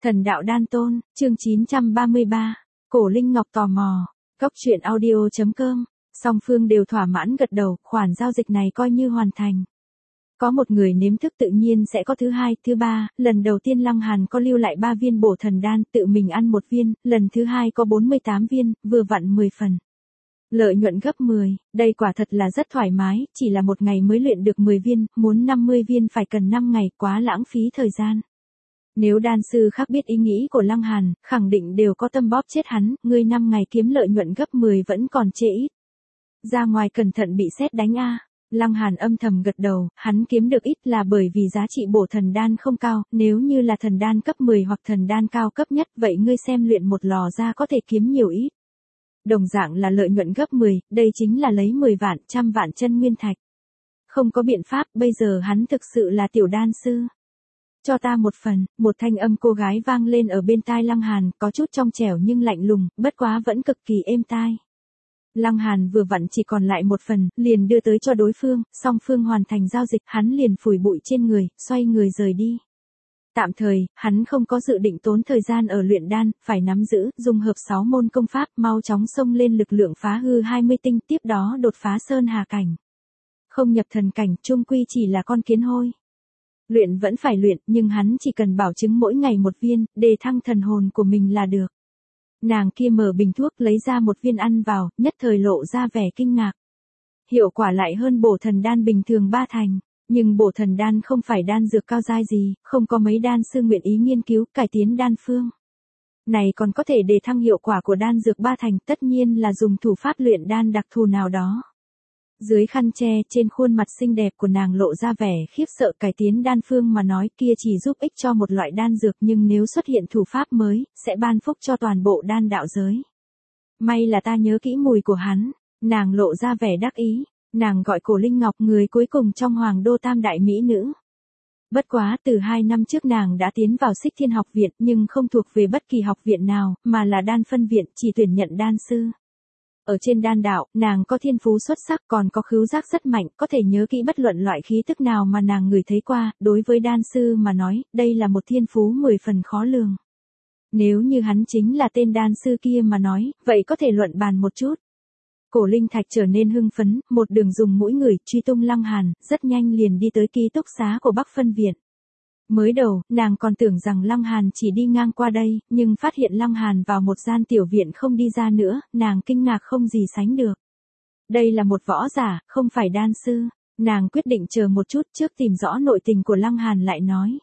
Thần đạo đan tôn, chương 933. Cổ Linh Ngọc tò mò. Cốc truyện audio.com. Song phương đều thỏa mãn gật đầu, khoản giao dịch này coi như hoàn thành. Có một người nếm thức tự nhiên sẽ có thứ hai, thứ ba, lần đầu tiên Lăng Hàn có lưu lại 3 viên bổ thần đan, tự mình ăn 1 viên, lần thứ hai có 48 viên, vừa vặn 10 phần. Lợi nhuận gấp 10, đây quả thật là rất thoải mái, chỉ là một ngày mới luyện được 10 viên, muốn 50 viên phải cần 5 ngày, quá lãng phí thời gian. Nếu đan sư khác biết ý nghĩ của Lăng Hàn, khẳng định đều có tâm bóp chết hắn, ngươi 5 ngày kiếm lợi nhuận gấp 10 vẫn còn chê ít. Ra ngoài cẩn thận bị sét đánh a. Lăng Hàn âm thầm gật đầu, hắn kiếm được ít là bởi vì giá trị bổ thần đan không cao, nếu như là thần đan cấp 10 hoặc thần đan cao cấp nhất, vậy ngươi xem luyện một lò ra có thể kiếm nhiều ít. Đồng dạng là lợi nhuận gấp 10, đây chính là lấy 10 vạn, trăm vạn chân nguyên thạch. Không có biện pháp, bây giờ hắn thực sự là tiểu đan sư. Cho ta 1 phần, một thanh âm cô gái vang lên ở bên tai Lăng Hàn, có chút trong trẻo nhưng lạnh lùng, bất quá vẫn cực kỳ êm tai. Lăng Hàn vừa vặn chỉ còn lại 1 phần, liền đưa tới cho đối phương, song phương hoàn thành giao dịch, hắn liền phủi bụi trên người, xoay người rời đi. Tạm thời, hắn không có dự định tốn thời gian ở luyện đan, phải nắm giữ, dung hợp 6 môn công pháp, mau chóng xông lên lực lượng phá hư 20 tinh, tiếp đó đột phá sơn hà cảnh. Không nhập thần cảnh, chung quy chỉ là con kiến hôi. Luyện vẫn phải luyện, nhưng hắn chỉ cần bảo chứng mỗi ngày 1 viên, đề thăng thần hồn của mình là được. Nàng kia mở bình thuốc lấy ra 1 viên ăn vào, nhất thời lộ ra vẻ kinh ngạc. Hiệu quả lại hơn bổ thần đan bình thường 3 thành, nhưng bổ thần đan không phải đan dược cao giai gì, không có mấy đan sư nguyện ý nghiên cứu, cải tiến đan phương. Này còn có thể đề thăng hiệu quả của đan dược 3 thành, tất nhiên là dùng thủ pháp luyện đan đặc thù nào đó. Dưới khăn che, trên khuôn mặt xinh đẹp của nàng lộ ra vẻ khiếp sợ, cải tiến đan phương mà nói kia chỉ giúp ích cho một loại đan dược, nhưng nếu xuất hiện thủ pháp mới, sẽ ban phúc cho toàn bộ đan đạo giới. May là ta nhớ kỹ mùi của hắn, nàng lộ ra vẻ đắc ý, nàng gọi Cổ Linh Ngọc, người cuối cùng trong Hoàng Đô tam đại mỹ nữ. Bất quá từ 2 năm trước nàng đã tiến vào Xích Thiên học viện, nhưng không thuộc về bất kỳ học viện nào, mà là đan phân viện, chỉ tuyển nhận đan sư. Ở trên đan đạo, nàng có thiên phú xuất sắc, còn có khứu giác rất mạnh, có thể nhớ kỹ bất luận loại khí tức nào mà nàng ngửi thấy qua, đối với đan sư mà nói, đây là một thiên phú 10 phần khó lường. Nếu như hắn chính là tên đan sư kia mà nói, vậy có thể luận bàn một chút. Cổ Linh Thạch trở nên hưng phấn, một đường dùng mũi người truy tung Lăng Hàn, rất nhanh liền đi tới ký túc xá của Bắc Phân Viện. Mới đầu, nàng còn tưởng rằng Lăng Hàn chỉ đi ngang qua đây, nhưng phát hiện Lăng Hàn vào một gian tiểu viện không đi ra nữa, nàng kinh ngạc không gì sánh được. Đây là một võ giả, không phải đan sư, nàng quyết định chờ một chút trước tìm rõ nội tình của Lăng Hàn lại nói.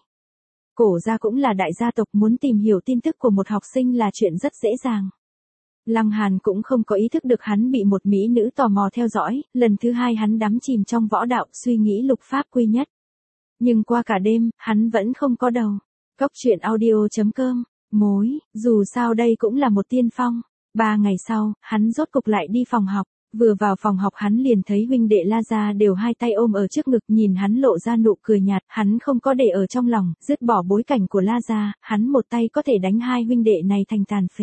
Cổ gia cũng là đại gia tộc, muốn tìm hiểu tin tức của một học sinh là chuyện rất dễ dàng. Lăng Hàn cũng không có ý thức được hắn bị một mỹ nữ tò mò theo dõi, lần thứ 2 hắn đắm chìm trong võ đạo, suy nghĩ lục pháp quy nhất. Nhưng qua cả đêm, hắn vẫn không có đầu. Cốc truyện audio.com. Mối, dù sao đây cũng là một tiên phong. 3 ngày sau, hắn rốt cục lại đi phòng học. Vừa vào phòng học hắn liền thấy huynh đệ La Gia đều 2 tay ôm ở trước ngực, nhìn hắn lộ ra nụ cười nhạt, hắn không có để ở trong lòng, dứt bỏ bối cảnh của La Gia, hắn một tay có thể đánh 2 huynh đệ này thành tàn phế.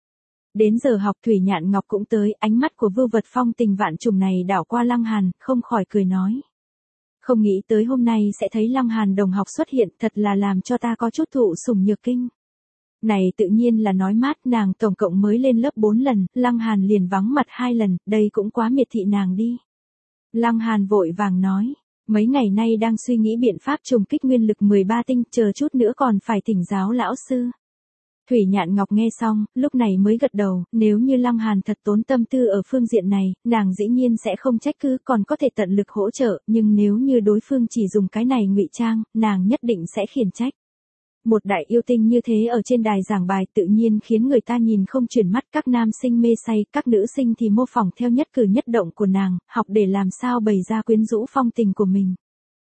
Đến giờ học Thủy Nhạn Ngọc cũng tới, ánh mắt của vưu vật phong tình vạn trùng này đảo qua Lăng Hàn, không khỏi cười nói. Không nghĩ tới hôm nay sẽ thấy Lăng Hàn đồng học xuất hiện, thật là làm cho ta có chút thụ sủng nhược kinh. Này tự nhiên là nói mát, nàng tổng cộng mới lên lớp 4 lần, Lăng Hàn liền vắng mặt 2 lần, đây cũng quá miệt thị nàng đi. Lăng Hàn vội vàng nói, mấy ngày nay đang suy nghĩ biện pháp trùng kích nguyên lực 13 tinh, chờ chút nữa còn phải thỉnh giáo lão sư. Thủy Nhạn Ngọc nghe xong, lúc này mới gật đầu, nếu như Lăng Hàn thật tốn tâm tư ở phương diện này, nàng dĩ nhiên sẽ không trách cứ, còn có thể tận lực hỗ trợ, nhưng nếu như đối phương chỉ dùng cái này ngụy trang, nàng nhất định sẽ khiển trách. Một đại yêu tinh như thế ở trên đài giảng bài tự nhiên khiến người ta nhìn không chuyển mắt, các nam sinh mê say, các nữ sinh thì mô phỏng theo nhất cử nhất động của nàng, học để làm sao bày ra quyến rũ phong tình của mình.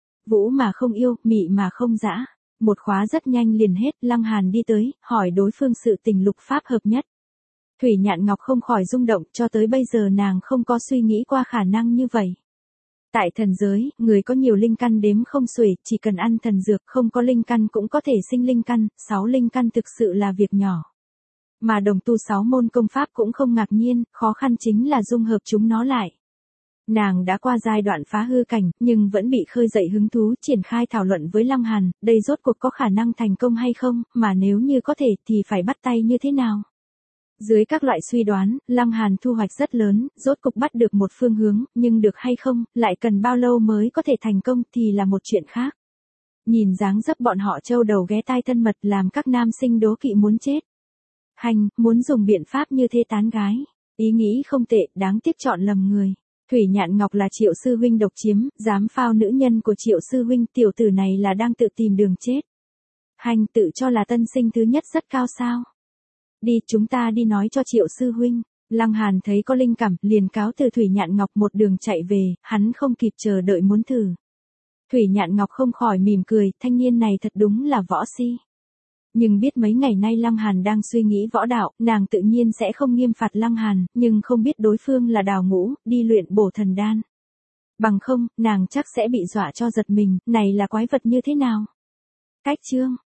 Vũ mà không yêu, mị mà không dã. Một khóa rất nhanh liền hết, Lăng Hàn đi tới, hỏi đối phương sự tình lục pháp hợp nhất. Thủy Nhạn Ngọc không khỏi rung động, cho tới bây giờ nàng không có suy nghĩ qua khả năng như vậy. Tại thần giới, người có nhiều linh căn đếm không xuể, chỉ cần ăn thần dược, không có linh căn cũng có thể sinh linh căn, 6 linh căn thực sự là việc nhỏ. Mà đồng tu 6 môn công pháp cũng không ngạc nhiên, khó khăn chính là dung hợp chúng nó lại. Nàng đã qua giai đoạn phá hư cảnh, nhưng vẫn bị khơi dậy hứng thú triển khai thảo luận với Lăng Hàn, đây rốt cuộc có khả năng thành công hay không, mà nếu như có thể thì phải bắt tay như thế nào. Dưới các loại suy đoán, Lăng Hàn thu hoạch rất lớn, rốt cục bắt được một phương hướng, nhưng được hay không, lại cần bao lâu mới có thể thành công thì là một chuyện khác. Nhìn dáng dấp bọn họ trâu đầu ghé tai thân mật làm các nam sinh đố kỵ muốn chết. Hành, muốn dùng biện pháp như thế tán gái. Ý nghĩ không tệ, đáng tiếc chọn lầm người. Thủy Nhạn Ngọc là Triệu sư huynh độc chiếm, dám phao nữ nhân của Triệu sư huynh, tiểu tử này là đang tự tìm đường chết. Hành, tự cho là tân sinh thứ nhất rất cao sao. Đi, chúng ta đi nói cho Triệu sư huynh. Lăng Hàn thấy có linh cảm, liền cáo từ Thủy Nhạn Ngọc một đường chạy về, hắn không kịp chờ đợi muốn thử. Thủy Nhạn Ngọc không khỏi mỉm cười, thanh niên này thật đúng là võ si. Nhưng biết mấy ngày nay Lăng Hàn đang suy nghĩ võ đạo, nàng tự nhiên sẽ không nghiêm phạt Lăng Hàn, nhưng không biết đối phương là Đào Ngũ, đi luyện bổ thần đan. Bằng không, nàng chắc sẽ bị dọa cho giật mình, này là quái vật như thế nào? Cách chương